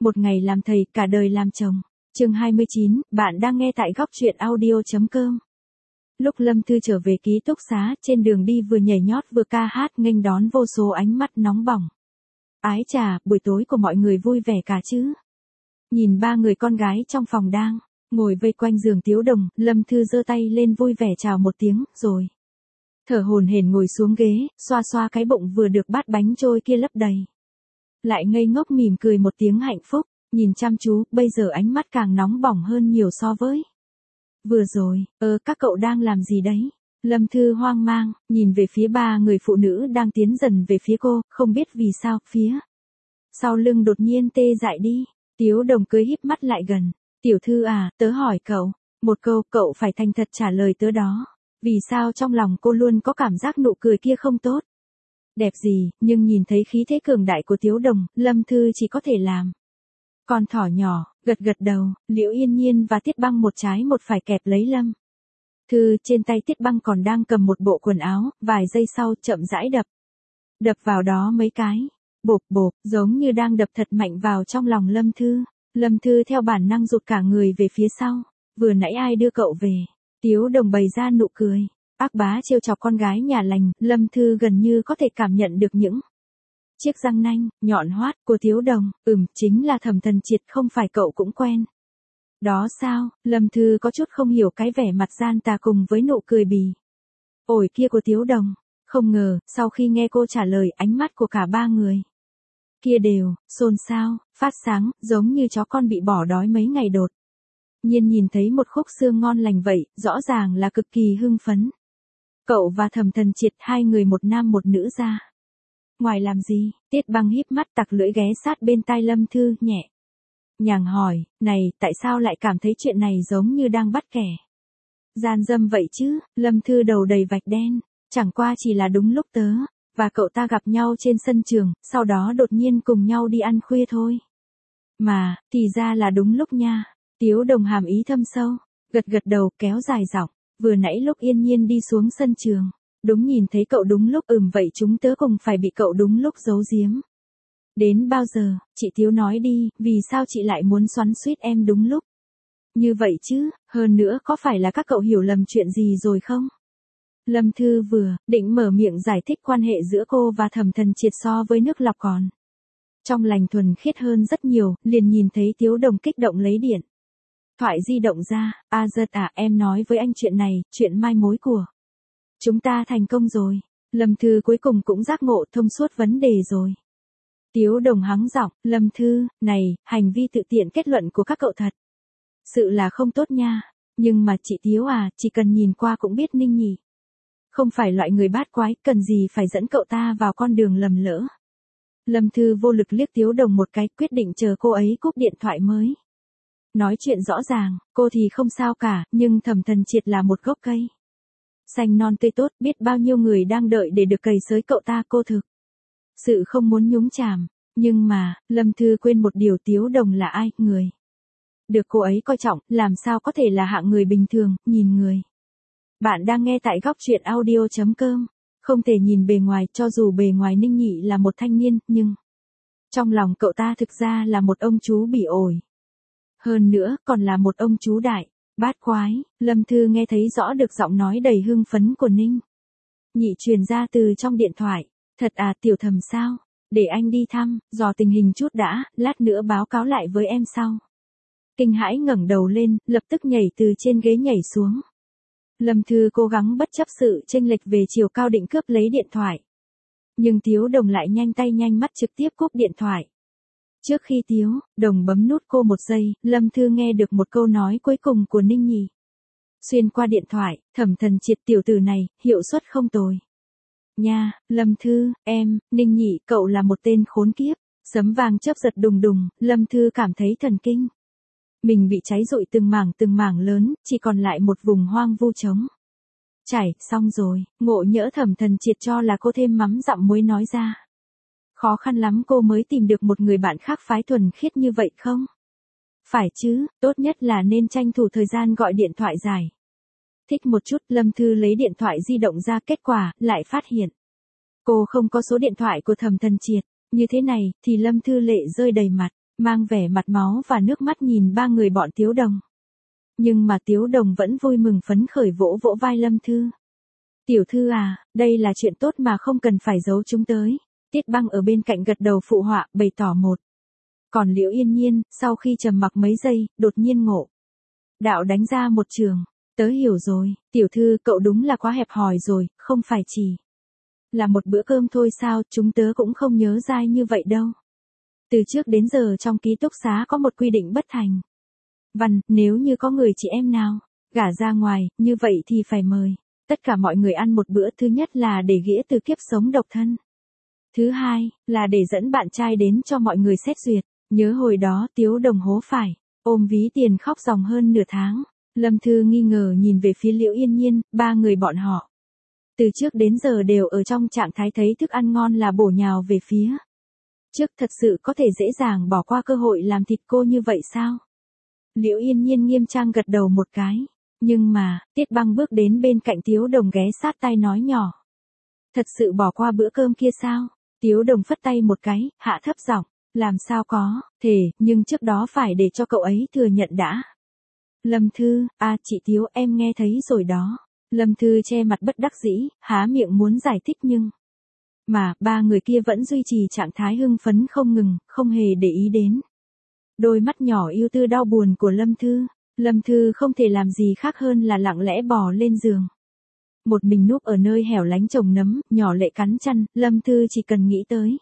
Một ngày làm thầy, cả đời làm chồng. Chương 29, bạn đang nghe tại góc truyện audio.com. Lúc Lâm Thư trở về ký túc xá, trên đường đi vừa nhảy nhót vừa ca hát nghênh đón vô số ánh mắt nóng bỏng. Ái chà, buổi tối của mọi người vui vẻ cả chứ. Nhìn ba người con gái trong phòng đang ngồi vây quanh giường Tiếu Đồng, Lâm Thư giơ tay lên vui vẻ chào một tiếng, rồi thở hổn hển ngồi xuống ghế, xoa xoa cái bụng vừa được bát bánh trôi kia lấp đầy. Lại ngây ngốc mỉm cười một tiếng hạnh phúc, nhìn chăm chú, bây giờ ánh mắt càng nóng bỏng hơn nhiều so với vừa rồi. Các cậu đang làm gì đấy? Lâm Thư hoang mang, nhìn về phía ba người phụ nữ đang tiến dần về phía cô, không biết vì sao, phía sau lưng đột nhiên tê dại đi. Tiếu Đồng cười híp mắt lại gần. Tiểu Thư à, tớ hỏi cậu một câu, cậu phải thành thật trả lời tớ đó. Vì sao trong lòng cô luôn có cảm giác nụ cười kia không tốt? Đẹp gì, nhưng nhìn thấy khí thế cường đại của Tiếu Đồng, Lâm Thư chỉ có thể làm con thỏ nhỏ, gật gật đầu. Liễu Yên Nhiên và Tiết Băng một trái một phải kẹp lấy Lâm Thư, trên tay Tiết Băng còn đang cầm một bộ quần áo, vài giây sau chậm rãi đập vào đó mấy cái, bộp bộp, giống như đang đập thật mạnh vào trong lòng Lâm Thư. Lâm Thư theo bản năng rụt cả người về phía sau. Vừa nãy ai đưa cậu về? Tiếu Đồng bày ra nụ cười ác bá trêu chọc con gái nhà lành. Lâm Thư gần như có thể cảm nhận được những chiếc răng nanh nhọn hoắt của Tiếu Đồng. Chính là Thẩm Thần Triệt, không phải cậu cũng quen đó sao? Lâm Thư có chút không hiểu cái vẻ mặt gian tà cùng với nụ cười bỉ ổi kia của Tiếu Đồng. Không ngờ, sau khi nghe cô trả lời, ánh mắt của cả ba người kia đều xôn xao, phát sáng, giống như chó con bị bỏ đói mấy ngày đột nhiên nhìn thấy một khúc xương ngon lành vậy, rõ ràng là cực kỳ hưng phấn. Cậu và Thẩm Thần Triệt, hai người một nam một nữ ra ngoài làm gì? Tiết Băng híp mắt tặc lưỡi ghé sát bên tai Lâm Thư, nhẹ nhàng hỏi, này, tại sao lại cảm thấy chuyện này giống như đang bắt kẻ gian dâm vậy chứ? Lâm Thư đầu đầy vạch đen, chẳng qua chỉ là đúng lúc tớ và cậu ta gặp nhau trên sân trường, sau đó đột nhiên cùng nhau đi ăn khuya thôi. Mà, thì ra là đúng lúc nha. Tiếu Đồng hàm ý thâm sâu, gật gật đầu, kéo dài giọng, vừa nãy lúc Yên Nhiên đi xuống sân trường, đúng nhìn thấy cậu đúng lúc. Vậy chúng tớ cùng phải bị cậu đúng lúc giấu giếm đến bao giờ? Chị Tiếu nói đi, vì sao chị lại muốn xoắn xuýt em đúng lúc như vậy chứ? Hơn nữa, có phải là các cậu hiểu lầm chuyện gì rồi không? Lâm Thư vừa định mở miệng giải thích quan hệ giữa cô và Thẩm Thần Triệt so với nước lọc còn trong lành thuần khiết hơn rất nhiều, liền nhìn thấy Tiếu Đồng kích động lấy điện thoại di động ra. Giật à, em nói với anh chuyện này, chuyện mai mối của chúng ta thành công rồi. Lâm Thư cuối cùng cũng giác ngộ thông suốt vấn đề rồi. Tiếu Đồng hắng giọng, Lâm Thư, này, hành vi tự tiện kết luận của các cậu thật sự là không tốt nha. Nhưng mà chị Tiếu à, chỉ cần nhìn qua cũng biết Ninh Nhỉ không phải loại người bát quái, cần gì phải dẫn cậu ta vào con đường lầm lỡ. Lâm Thư vô lực liếc Tiếu Đồng một cái, quyết định chờ cô ấy cúp điện thoại mới nói chuyện rõ ràng. Cô thì không sao cả, nhưng Thẩm Thần Triệt là một gốc cây xanh non tươi tốt, biết bao nhiêu người đang đợi để được cày xới cậu ta. Cô thực sự không muốn nhúng chàm. Nhưng mà, Lâm Thư quên một điều, Tiếu Đồng là ai? Người được cô ấy coi trọng, làm sao có thể là hạng người bình thường, nhìn người. Bạn đang nghe tại góc truyện audio.com. Không thể nhìn bề ngoài, cho dù bề ngoài Ninh Nhị là một thanh niên, nhưng trong lòng cậu ta thực ra là một ông chú bỉ ổi. Hơn nữa, còn là một ông chú đại bát quái. Lâm Thư nghe thấy rõ được giọng nói đầy hưng phấn của Ninh Nhị truyền ra từ trong điện thoại. Thật à, Tiểu Thẩm sao? Để anh đi thăm, dò tình hình chút đã, lát nữa báo cáo lại với em sau. Kinh hãi ngẩng đầu lên, lập tức nhảy từ trên ghế nhảy xuống. Lâm Thư cố gắng bất chấp sự chênh lệch về chiều cao định cướp lấy điện thoại. Nhưng Tiếu Đồng lại nhanh tay nhanh mắt trực tiếp cúp điện thoại. Trước khi Tiếu Đồng bấm nút cô một giây, Lâm Thư nghe được một câu nói cuối cùng của Ninh Nhỉ xuyên qua điện thoại, Thẩm Thần Triệt, tiểu tử này, hiệu suất không tồi nha. Lâm Thư, em, Ninh Nhỉ, cậu là một tên khốn kiếp. Sấm vàng chớp giật đùng đùng, Lâm Thư cảm thấy thần kinh mình bị cháy rụi từng mảng lớn, chỉ còn lại một vùng hoang vu trống trải. Xong rồi, ngộ nhỡ Thẩm Thần Triệt cho là cô thêm mắm dặm muối nói ra. Khó khăn lắm cô mới tìm được một người bạn khác phái thuần khiết như vậy không? Phải chứ, tốt nhất là nên tranh thủ thời gian gọi điện thoại giải thích một chút. Lâm Thư lấy điện thoại di động ra, kết quả, lại phát hiện cô không có số điện thoại của Thẩm Thần Triệt. Như thế này, thì Lâm Thư lệ rơi đầy mặt. mang vẻ mặt máu và nước mắt nhìn ba người bọn Tiếu Đồng. Nhưng mà Tiếu Đồng vẫn vui mừng phấn khởi vỗ vỗ vai Lâm Thư. Tiểu Thư à, đây là chuyện tốt mà không cần phải giấu chúng tới. Tiết Băng ở bên cạnh gật đầu phụ họa, bày tỏ một. Còn Liễu Yên Nhiên, sau khi trầm mặc mấy giây, đột nhiên ngộ. Đạo đánh ra một trường. Tớ hiểu rồi, Tiểu Thư cậu đúng là quá hẹp hòi rồi, không phải chỉ là một bữa cơm thôi sao, chúng tớ cũng không nhớ dai như vậy đâu. Từ trước đến giờ trong ký túc xá có một quy định bất thành văn, nếu như có người chị em nào gả ra ngoài, như vậy thì phải mời tất cả mọi người ăn một bữa, thứ nhất là để nghĩa từ kiếp sống độc thân. Thứ hai, là để dẫn bạn trai đến cho mọi người xét duyệt. Nhớ hồi đó Tiếu Đồng hố phải, ôm ví tiền khóc ròng hơn nửa tháng. Lâm Thư nghi ngờ nhìn về phía Liễu Yên Nhiên, ba người bọn họ. Từ trước đến giờ đều ở trong trạng thái thấy thức ăn ngon là bổ nhào về phía trước, thật sự có thể dễ dàng bỏ qua cơ hội làm thịt cô như vậy sao? Liễu Yên Nhiên nghiêm trang gật đầu một cái. Nhưng mà, Tiết Băng bước đến bên cạnh Tiếu Đồng ghé sát tai nói nhỏ. Thật sự bỏ qua bữa cơm kia sao? Tiếu Đồng phất tay một cái, hạ thấp giọng. Làm sao có, thể, nhưng trước đó phải để cho cậu ấy thừa nhận đã. Lâm Thư, chị Tiếu em nghe thấy rồi đó. Lâm Thư che mặt bất đắc dĩ, há miệng muốn giải thích nhưng mà, ba người kia vẫn duy trì trạng thái hưng phấn không ngừng, không hề để ý đến đôi mắt nhỏ yêu tư đau buồn của Lâm Thư. Lâm Thư không thể làm gì khác hơn là lặng lẽ bò lên giường. Một mình núp ở nơi hẻo lánh trồng nấm, nhỏ lệ cắn chăn, Lâm Thư chỉ cần nghĩ tới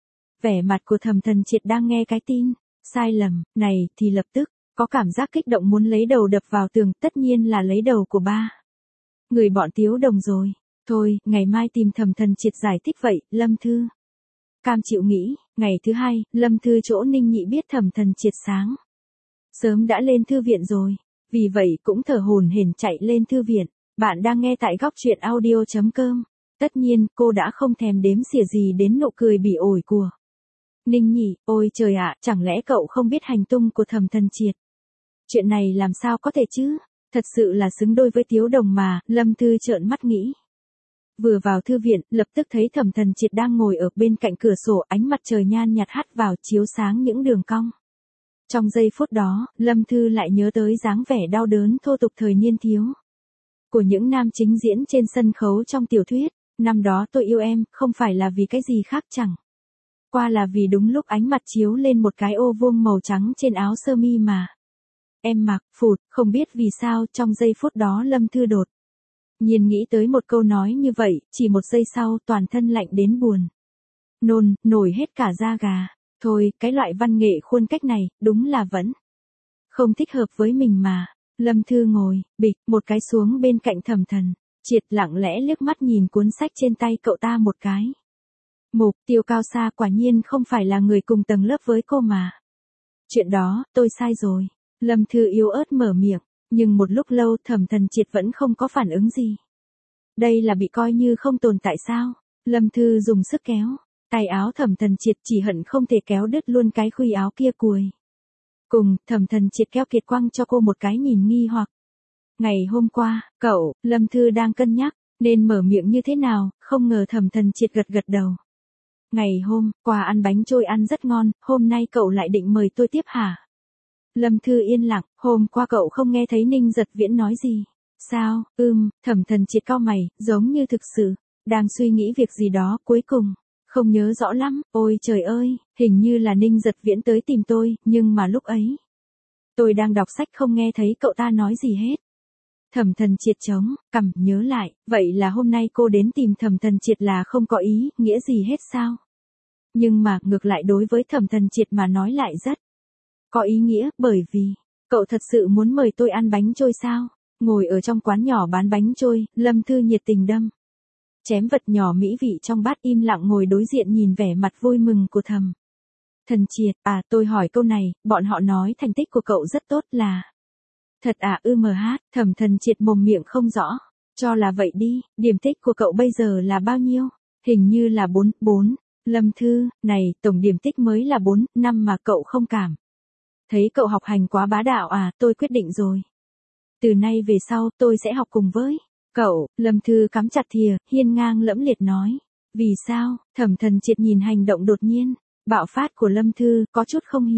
vẻ mặt của Thẩm Thần Triệt đang nghe cái tin sai lầm này thì lập tức có cảm giác kích động muốn lấy đầu đập vào tường, tất nhiên là lấy đầu của ba người bọn Tiếu Đồng rồi. Thôi, ngày mai tìm Thẩm Thần Triệt giải thích vậy, Lâm Thư cam chịu nghĩ. Ngày thứ hai, Lâm Thư chỗ Ninh Nhị biết Thẩm Thần Triệt sáng sớm đã lên thư viện rồi, vì vậy cũng thở hổn hển chạy lên thư viện. Bạn đang nghe tại góc truyện audio.com. Tất nhiên, cô đã không thèm đếm xỉa gì đến nụ cười bỉ ổi của Ninh Nhị. Ôi trời ạ, chẳng lẽ cậu không biết hành tung của Thẩm Thần Triệt? Chuyện này làm sao có thể chứ? Thật sự là xứng đôi với Tiếu Đồng mà, Lâm Thư trợn mắt nghĩ. Vừa vào thư viện, lập tức thấy Thẩm Thần Triệt đang ngồi ở bên cạnh cửa sổ, ánh mặt trời nhan nhạt hắt vào chiếu sáng những đường cong. Trong giây phút đó, Lâm Thư lại nhớ tới dáng vẻ đau đớn thô tục thời niên thiếu của những nam chính diễn trên sân khấu trong tiểu thuyết. Năm đó tôi yêu em, không phải là vì cái gì khác chẳng qua là vì đúng lúc ánh mặt chiếu lên một cái ô vuông màu trắng trên áo sơ mi mà em mặc. Phụt, không biết vì sao trong giây phút đó Lâm Thư đột nhiên nghĩ tới một câu nói như vậy, chỉ một giây sau toàn thân lạnh đến buồn nôn, nổi hết cả da gà. Thôi, cái loại văn nghệ khuôn cách này, đúng là vẫn không thích hợp với mình mà. Lâm Thư ngồi, bịch, một cái xuống bên cạnh Thẩm Thần Triệt, lặng lẽ liếc mắt nhìn cuốn sách trên tay cậu ta một cái. Mục Tiêu Cao Sa quả nhiên không phải là người cùng tầng lớp với cô mà. Chuyện đó, tôi sai rồi. Lâm Thư yếu ớt mở miệng, nhưng một lúc lâu Thẩm Thần Triệt vẫn không có phản ứng gì. Đây là bị coi như không tồn tại sao? Lâm Thư dùng sức kéo tay áo Thẩm Thần Triệt, chỉ hận không thể kéo đứt luôn cái khuy áo kia cùi. Cùng, Thẩm Thần Triệt keo kiệt quăng cho cô một cái nhìn nghi hoặc. Ngày hôm qua, cậu, Lâm Thư đang cân nhắc nên mở miệng như thế nào, không ngờ Thẩm Thần Triệt gật gật đầu. Ngày hôm qua ăn bánh trôi ăn rất ngon, hôm nay cậu lại định mời tôi tiếp hả? Lâm Thư yên lặng, hôm qua cậu không nghe thấy Ninh Giật Viễn nói gì? Sao, Thẩm Thần Triệt cau mày, giống như thực sự đang suy nghĩ việc gì đó, cuối cùng không nhớ rõ lắm. Ôi trời ơi, hình như là Ninh Giật Viễn tới tìm tôi, nhưng mà lúc ấy tôi đang đọc sách không nghe thấy cậu ta nói gì hết. Thẩm Thần Triệt chống cằm nhớ lại, vậy là hôm nay cô đến tìm Thẩm Thần Triệt là không có ý nghĩa gì hết sao? Nhưng mà ngược lại đối với Thẩm Thần Triệt mà nói lại rất có ý nghĩa, bởi vì cậu thật sự muốn mời tôi ăn bánh trôi sao? Ngồi ở trong quán nhỏ bán bánh trôi, Lâm Thư nhiệt tình đâm chém vật nhỏ mỹ vị trong bát, im lặng ngồi đối diện nhìn vẻ mặt vui mừng của Thẩm Thần Triệt. Tôi hỏi câu này, bọn họ nói thành tích của cậu rất tốt là thật à? Thẩm Thần Triệt mồm miệng không rõ. Cho là vậy đi, điểm tích của cậu bây giờ là bao nhiêu? Hình như là 4. Lâm Thư, này, tổng điểm tích mới là 4, năm mà cậu không cảm thấy cậu học hành quá bá đạo à? Tôi quyết định rồi. Từ nay về sau, tôi sẽ học cùng với cậu. Lâm Thư cắm chặt thìa, hiên ngang lẫm liệt nói. Vì sao? Thẩm Thần Triệt nhìn hành động đột nhiên bạo phát của Lâm Thư, có chút không hiểu.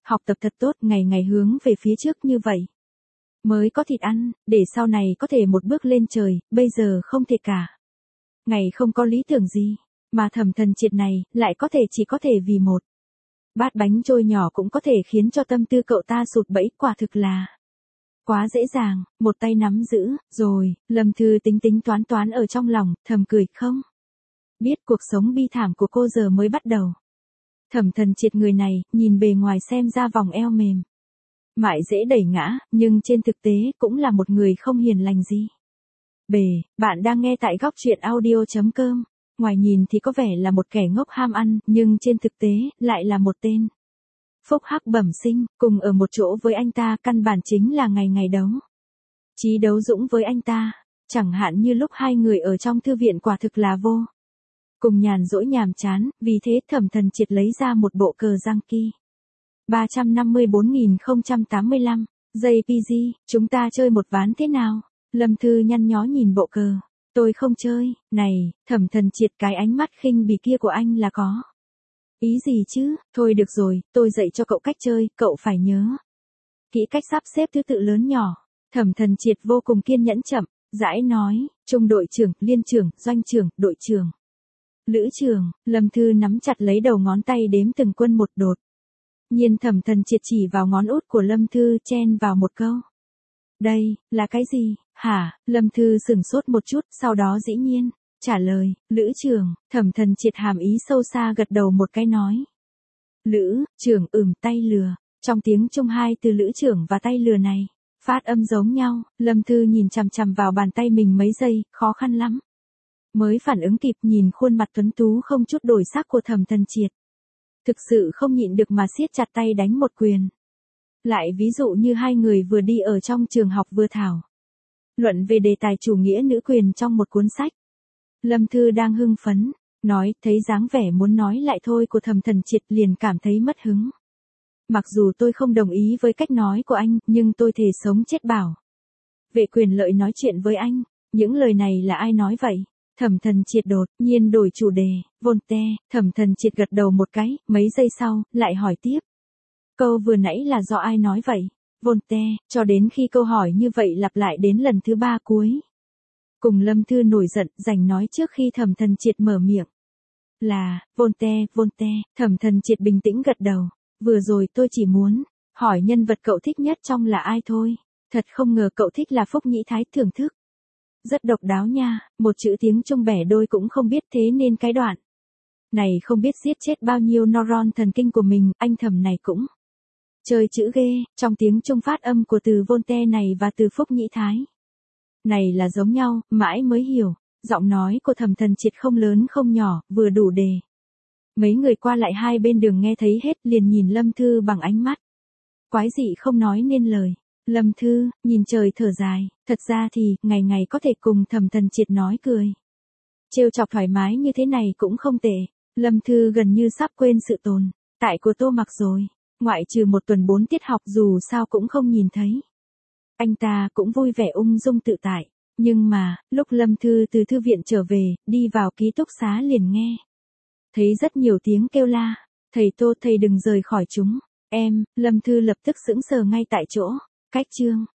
Học tập thật tốt, ngày ngày hướng về phía trước như vậy. Mới có thịt ăn, để sau này có thể một bước lên trời, bây giờ không thể cả. Ngày không có lý tưởng gì, mà Thẩm Thần Triệt này, lại có thể chỉ có thể vì một bát bánh trôi nhỏ cũng có thể khiến cho tâm tư cậu ta sụt bẫy, quả thực là quá dễ dàng, một tay nắm giữ, rồi, Lâm Thư tính tính toán toán ở trong lòng, thầm cười không. Biết cuộc sống bi thảm của cô giờ mới bắt đầu. Thẩm Thần Triệt người này, nhìn bề ngoài xem ra vòng eo mềm mại dễ đẩy ngã, nhưng trên thực tế cũng là một người không hiền lành gì. Bạn đang nghe tại góc truyện audio.com. Ngoài nhìn thì có vẻ là một kẻ ngốc ham ăn, nhưng trên thực tế, lại là một tên phúc hắc bẩm sinh, cùng ở một chỗ với anh ta căn bản chính là ngày ngày đấu. Chí đấu dũng với anh ta, chẳng hạn như lúc hai người ở trong thư viện quả thực là vô cùng nhàn rỗi nhàm chán, vì thế Thẩm Thần Triệt lấy ra một bộ cờ giang kỳ. 354.085, JPG, chúng ta chơi một ván thế nào? Lâm Thư nhăn nhó nhìn bộ cờ. Tôi không chơi, này, Thẩm Thần Triệt, cái ánh mắt khinh bỉ kia của anh là có ý gì chứ? Thôi được rồi, tôi dạy cho cậu cách chơi, cậu phải nhớ kỹ cách sắp xếp thứ tự lớn nhỏ. Thẩm Thần Triệt vô cùng kiên nhẫn chậm rãi nói, trung đội trưởng, liên trưởng, doanh trưởng, đội trưởng, lữ trưởng. Lâm Thư nắm chặt lấy đầu ngón tay đếm từng quân một. Đột nhiên Thẩm Thần Triệt chỉ vào ngón út của Lâm Thư chen vào một câu. Đây, là cái gì, hả? Lâm Thư sửng sốt một chút, sau đó dĩ nhiên trả lời, lữ trưởng. Thẩm Thần Triệt hàm ý sâu xa gật đầu một cái nói. Lữ trưởng, tay lừa. Trong tiếng Trung hai từ lữ trưởng và tay lừa này phát âm giống nhau. Lâm Thư nhìn chằm chằm vào bàn tay mình mấy giây, khó khăn lắm mới phản ứng kịp, nhìn khuôn mặt tuấn tú không chút đổi sắc của Thẩm Thần Triệt. Thực sự không nhịn được mà siết chặt tay đánh một quyền. Lại ví dụ như hai người vừa đi ở trong trường học vừa thảo luận về đề tài chủ nghĩa nữ quyền trong một cuốn sách. Lâm Thư đang hưng phấn, nói, thấy dáng vẻ muốn nói lại thôi của Thẩm Thần Triệt liền cảm thấy mất hứng. Mặc dù tôi không đồng ý với cách nói của anh, nhưng tôi thề sống chết bảo vệ quyền lợi nói chuyện với anh. Những lời này là ai nói vậy? Thẩm Thần Triệt đột nhiên đổi chủ đề. Voltaire. Thẩm Thần Triệt gật đầu một cái, mấy giây sau, lại hỏi tiếp. Câu vừa nãy là do ai nói vậy? Voltaire. Cho đến khi câu hỏi như vậy lặp lại đến lần thứ 3 cuối cùng, Lâm Thư nổi giận, giành nói trước khi Thẩm Thần Triệt mở miệng. Là, Voltaire. Thẩm Thần Triệt bình tĩnh gật đầu. Vừa rồi tôi chỉ muốn hỏi nhân vật cậu thích nhất trong là ai thôi. Thật không ngờ cậu thích là Phúc Nhĩ Thái, thưởng thức. Rất độc đáo nha, một chữ tiếng Trung bẻ đôi cũng không biết, thế nên cái đoạn này không biết giết chết bao nhiêu neuron thần kinh của mình. Anh Thẩm này cũng chơi chữ ghê. Trong tiếng Trung phát âm của từ Voltaire này và từ Phúc Nhĩ Thái này là giống nhau, mãi mới hiểu. Giọng nói của Thẩm Thần Triệt không lớn không nhỏ, vừa đủ để mấy người qua lại hai bên đường nghe thấy hết, liền nhìn Lâm Thư bằng ánh mắt quái dị không nói nên lời. Lâm Thư nhìn trời thở dài, thật ra thì ngày ngày có thể cùng Thẩm Thần Triệt nói cười trêu chọc thoải mái như thế này cũng không tệ. Lâm Thư gần như sắp quên sự tồn tại của Tô Mặc rồi. Ngoại trừ một tuần 4 tiết học dù sao cũng không nhìn thấy anh ta cũng vui vẻ ung dung tự tại. Nhưng mà, lúc Lâm Thư từ thư viện trở về, đi vào ký túc xá liền nghe thấy rất nhiều tiếng kêu la. Thầy Tô, thầy đừng rời khỏi chúng. Em. Lâm Thư lập tức sững sờ ngay tại chỗ. Cách chương